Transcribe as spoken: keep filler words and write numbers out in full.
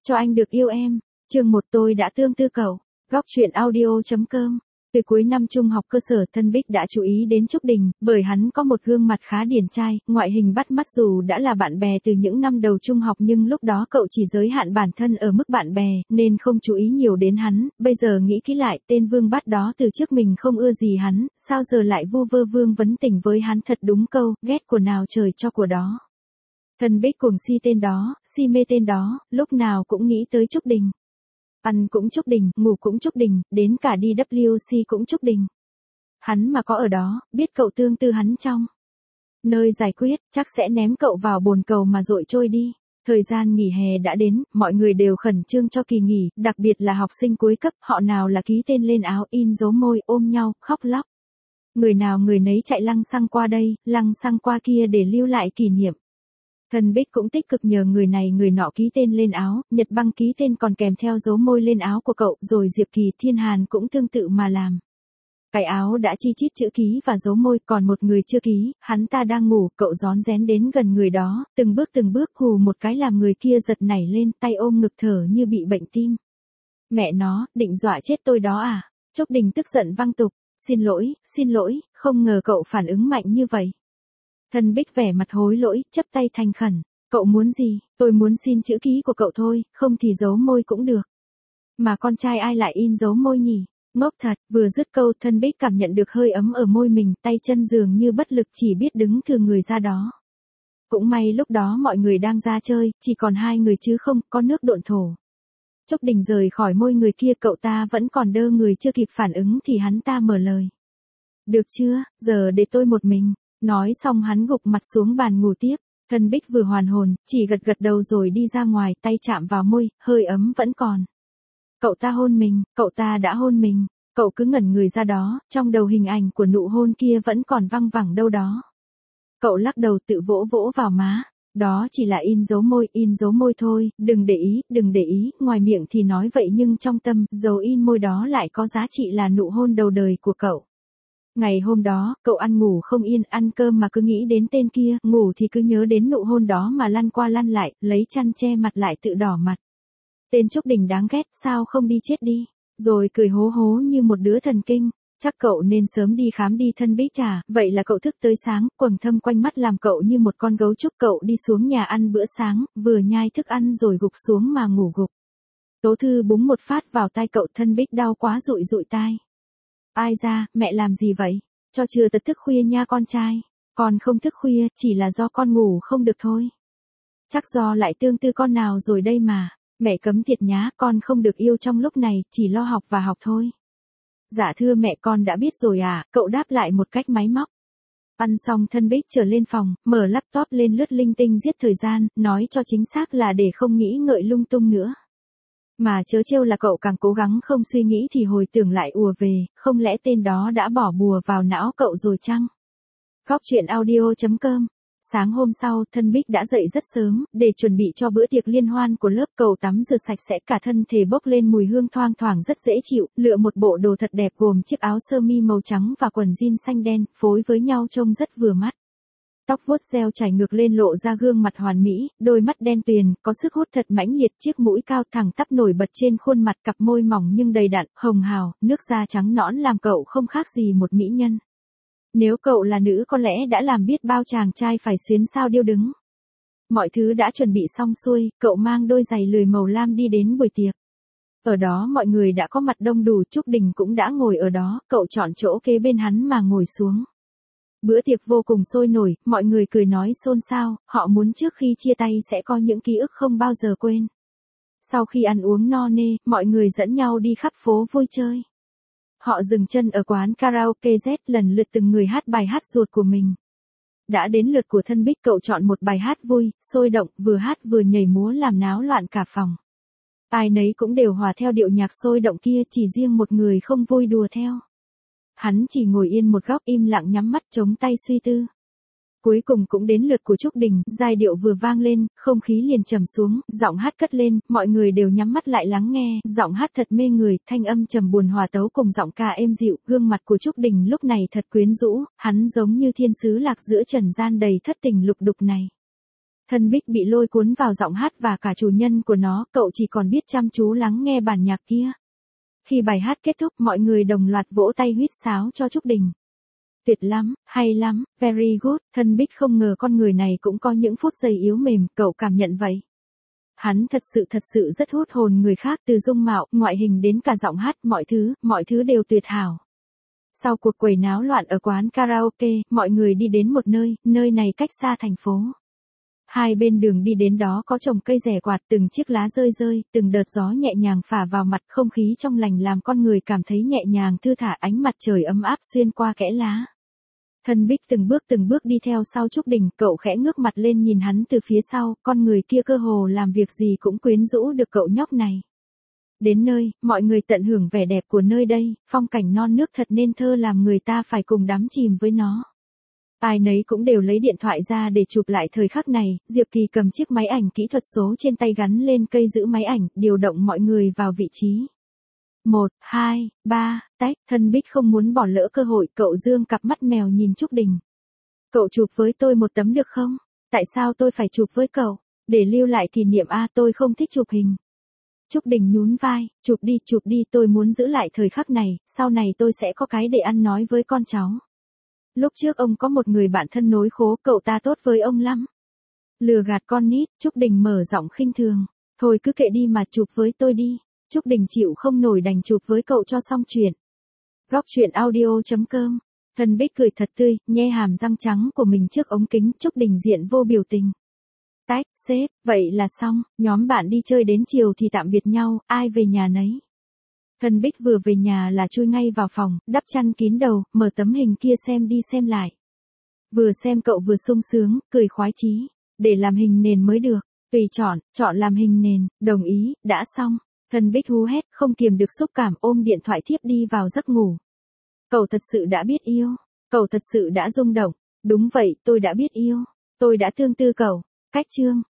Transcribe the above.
Cho anh được yêu em. Chương một tôi đã tương tư cậu. Góc truyện audio chấm com. Từ cuối năm trung học cơ sở Thân Bích đã chú ý đến Trúc Đình, bởi hắn có một gương mặt khá điển trai, ngoại hình bắt mắt dù đã là bạn bè từ những năm đầu trung học nhưng lúc đó cậu chỉ giới hạn bản thân ở mức bạn bè, nên không chú ý nhiều đến hắn, bây giờ nghĩ kỹ lại tên Vương Bát đó từ trước mình không ưa gì hắn, sao giờ lại vu vơ vương vấn tình với hắn thật đúng câu, ghét của nào trời cho của đó. Thân Bích cuồng si tên đó, si mê tên đó, lúc nào cũng nghĩ tới Trúc Đình. Ăn cũng Trúc Đình, ngủ cũng Trúc Đình, đến cả đi vê kép xê cũng Trúc Đình. Hắn mà có ở đó, biết cậu tương tư hắn trong nơi giải quyết, chắc sẽ ném cậu vào bồn cầu mà dội trôi đi. Thời gian nghỉ hè đã đến, mọi người đều khẩn trương cho kỳ nghỉ, đặc biệt là học sinh cuối cấp, họ nào là ký tên lên áo in dấu môi, ôm nhau, khóc lóc. Người nào người nấy chạy lăng xăng qua đây, lăng xăng qua kia để lưu lại kỷ niệm. Thân Bích cũng tích cực nhờ người này người nọ ký tên lên áo, Nhật Băng ký tên còn kèm theo dấu môi lên áo của cậu, rồi Diệp Kỳ, Thiên Hàn cũng tương tự mà làm. Cái áo đã chi chít chữ ký và dấu môi, còn một người chưa ký, hắn ta đang ngủ, cậu rón rén đến gần người đó, từng bước từng bước hù một cái làm người kia giật nảy lên, tay ôm ngực thở như bị bệnh tim. Mẹ nó, định dọa chết tôi đó à? Trúc Đình tức giận văng tục, xin lỗi, xin lỗi, không ngờ cậu phản ứng mạnh như vậy. Thân Bích vẻ mặt hối lỗi, chấp tay thành khẩn. Cậu muốn gì? Tôi muốn xin chữ ký của cậu thôi, không thì dấu môi cũng được. Mà con trai ai lại in dấu môi nhỉ? Ngốc thật, vừa dứt câu Thân Bích cảm nhận được hơi ấm ở môi mình, tay chân dường như bất lực chỉ biết đứng thừa người ra đó. Cũng may lúc đó mọi người đang ra chơi, chỉ còn hai người chứ không có nước độn thổ. Trúc Đình rời khỏi môi người kia, cậu ta vẫn còn đơ người chưa kịp phản ứng thì hắn ta mở lời. Được chưa, giờ để tôi một mình. Nói xong hắn gục mặt xuống bàn ngủ tiếp. Thân Bích vừa hoàn hồn, chỉ gật gật đầu rồi đi ra ngoài, tay chạm vào môi, hơi ấm vẫn còn. Cậu ta hôn mình, cậu ta đã hôn mình, cậu cứ ngẩn người ra đó, trong đầu hình ảnh của nụ hôn kia vẫn còn văng vẳng đâu đó. Cậu lắc đầu tự vỗ vỗ vào má, đó chỉ là in dấu môi, in dấu môi thôi, đừng để ý, đừng để ý, ngoài miệng thì nói vậy nhưng trong tâm, dấu in môi đó lại có giá trị là nụ hôn đầu đời của cậu. Ngày hôm đó, cậu ăn ngủ không yên, ăn cơm mà cứ nghĩ đến tên kia, ngủ thì cứ nhớ đến nụ hôn đó mà lăn qua lăn lại, lấy chăn che mặt lại tự đỏ mặt. Tên Trúc Đình đáng ghét, sao không đi chết đi, rồi cười hố hố như một đứa thần kinh, chắc cậu nên sớm đi khám đi. Thân Bích trả, vậy là cậu thức tới sáng, quầng thâm quanh mắt làm cậu như một con gấu trúc. Cậu đi xuống nhà ăn bữa sáng, vừa nhai thức ăn rồi gục xuống mà ngủ gục. Tố Thư búng một phát vào tai cậu, Thân Bích đau quá rụi rụi tai. Ai ra, mẹ làm gì vậy? Cho chưa tật thức khuya nha con trai. Con không thức khuya, chỉ là do con ngủ không được thôi. Chắc do lại tương tư con nào rồi đây mà. Mẹ cấm thiệt nhá, con không được yêu trong lúc này, chỉ lo học và học thôi. Dạ thưa mẹ, con đã biết rồi à, cậu đáp lại một cách máy móc. Ăn xong Thân Bích trở lên phòng, mở laptop lên lướt linh tinh giết thời gian, nói cho chính xác là để không nghĩ ngợi lung tung nữa. Mà chớ trêu là cậu càng cố gắng không suy nghĩ thì hồi tưởng lại ùa về, không lẽ tên đó đã bỏ bùa vào não cậu rồi chăng? Góc truyện audio chấm com. Sáng hôm sau, Thân Bích đã dậy rất sớm, để chuẩn bị cho bữa tiệc liên hoan của lớp. Cậu tắm rửa sạch sẽ, cả thân thể bốc lên mùi hương thoang thoảng rất dễ chịu, lựa một bộ đồ thật đẹp gồm chiếc áo sơ mi màu trắng và quần jean xanh đen, phối với nhau trông rất vừa mắt. Tóc vuốt gel chải ngược lên lộ ra gương mặt hoàn mỹ, đôi mắt đen tuyền, có sức hút thật mãnh liệt, chiếc mũi cao thẳng tắp nổi bật trên khuôn mặt, cặp môi mỏng nhưng đầy đặn, hồng hào, nước da trắng nõn làm cậu không khác gì một mỹ nhân. Nếu cậu là nữ có lẽ đã làm biết bao chàng trai phải xuyến sao điêu đứng. Mọi thứ đã chuẩn bị xong xuôi, cậu mang đôi giày lười màu lam đi đến buổi tiệc. Ở đó mọi người đã có mặt đông đủ, Trúc Đình cũng đã ngồi ở đó, cậu chọn chỗ kế bên hắn mà ngồi xuống. Bữa tiệc vô cùng sôi nổi, mọi người cười nói xôn xao, họ muốn trước khi chia tay sẽ có những ký ức không bao giờ quên. Sau khi ăn uống no nê, mọi người dẫn nhau đi khắp phố vui chơi. Họ dừng chân ở quán karaoke Z, lần lượt từng người hát bài hát ruột của mình. Đã đến lượt của Thân Bích, cậu chọn một bài hát vui, sôi động, vừa hát vừa nhảy múa làm náo loạn cả phòng. Ai nấy cũng đều hòa theo điệu nhạc sôi động kia, chỉ riêng một người không vui đùa theo. Hắn chỉ ngồi yên một góc im lặng nhắm mắt chống tay suy tư. Cuối cùng cũng đến lượt của Trúc Đình, giai điệu vừa vang lên, không khí liền trầm xuống, giọng hát cất lên, mọi người đều nhắm mắt lại lắng nghe, giọng hát thật mê người, thanh âm trầm buồn hòa tấu cùng giọng ca êm dịu, gương mặt của Trúc Đình lúc này thật quyến rũ, hắn giống như thiên sứ lạc giữa trần gian đầy thất tình lục đục này. Thân Bích bị lôi cuốn vào giọng hát và cả chủ nhân của nó, cậu chỉ còn biết chăm chú lắng nghe bản nhạc kia. Khi bài hát kết thúc, mọi người đồng loạt vỗ tay huýt sáo cho Trúc Đình. Tuyệt lắm, hay lắm, very good. Thân Bích không ngờ con người này cũng có những phút giây yếu mềm, cậu cảm nhận vậy. Hắn thật sự thật sự rất hút hồn người khác, từ dung mạo, ngoại hình đến cả giọng hát, mọi thứ, mọi thứ đều tuyệt hảo. Sau cuộc quẩy náo loạn ở quán karaoke, mọi người đi đến một nơi, nơi này cách xa thành phố. Hai bên đường đi đến đó có trồng cây rẻ quạt, từng chiếc lá rơi rơi, từng đợt gió nhẹ nhàng phả vào mặt, không khí trong lành làm con người cảm thấy nhẹ nhàng thư thả, ánh mặt trời ấm áp xuyên qua kẽ lá. Thân Bích từng bước từng bước đi theo sau Trúc Đình, cậu khẽ ngước mặt lên nhìn hắn từ phía sau, con người kia cơ hồ làm việc gì cũng quyến rũ được cậu nhóc này. Đến nơi, mọi người tận hưởng vẻ đẹp của nơi đây, phong cảnh non nước thật nên thơ làm người ta phải cùng đắm chìm với nó. Ai nấy cũng đều lấy điện thoại ra để chụp lại thời khắc này, Diệp Kỳ cầm chiếc máy ảnh kỹ thuật số trên tay gắn lên cây giữ máy ảnh, điều động mọi người vào vị trí. Một, hai, ba, tách, Thân Bích không muốn bỏ lỡ cơ hội, cậu dương cặp mắt mèo nhìn Trúc Đình. Cậu chụp với tôi một tấm được không? Tại sao tôi phải chụp với cậu? Để lưu lại kỷ niệm a, tôi không thích chụp hình. Trúc Đình nhún vai, chụp đi, chụp đi, tôi muốn giữ lại thời khắc này, sau này tôi sẽ có cái để ăn nói với con cháu. Lúc trước ông có một người bạn thân nối khố, cậu ta tốt với ông lắm. Lừa gạt con nít, Trúc Đình mở giọng khinh thường. Thôi cứ kệ đi mà chụp với tôi đi. Trúc Đình chịu không nổi đành chụp với cậu cho xong chuyện. Góc truyện audio chấm com. Thân Bích cười thật tươi, nhe hàm răng trắng của mình trước ống kính, Trúc Đình diện vô biểu tình. Tách, sếp, vậy là xong, nhóm bạn đi chơi đến chiều thì tạm biệt nhau, ai về nhà nấy. Thân Bích vừa về nhà là chui ngay vào phòng, đắp chăn kín đầu, mở tấm hình kia xem đi xem lại. Vừa xem cậu vừa sung sướng, cười khoái chí. Để làm hình nền mới được, tùy chọn, chọn làm hình nền, đồng ý, đã xong. Thân Bích hú hét, không kiềm được xúc cảm, ôm điện thoại thiếp đi vào giấc ngủ. Cậu thật sự đã biết yêu, cậu thật sự đã rung động. Đúng vậy, tôi đã biết yêu, tôi đã thương tư cậu. Cách chương.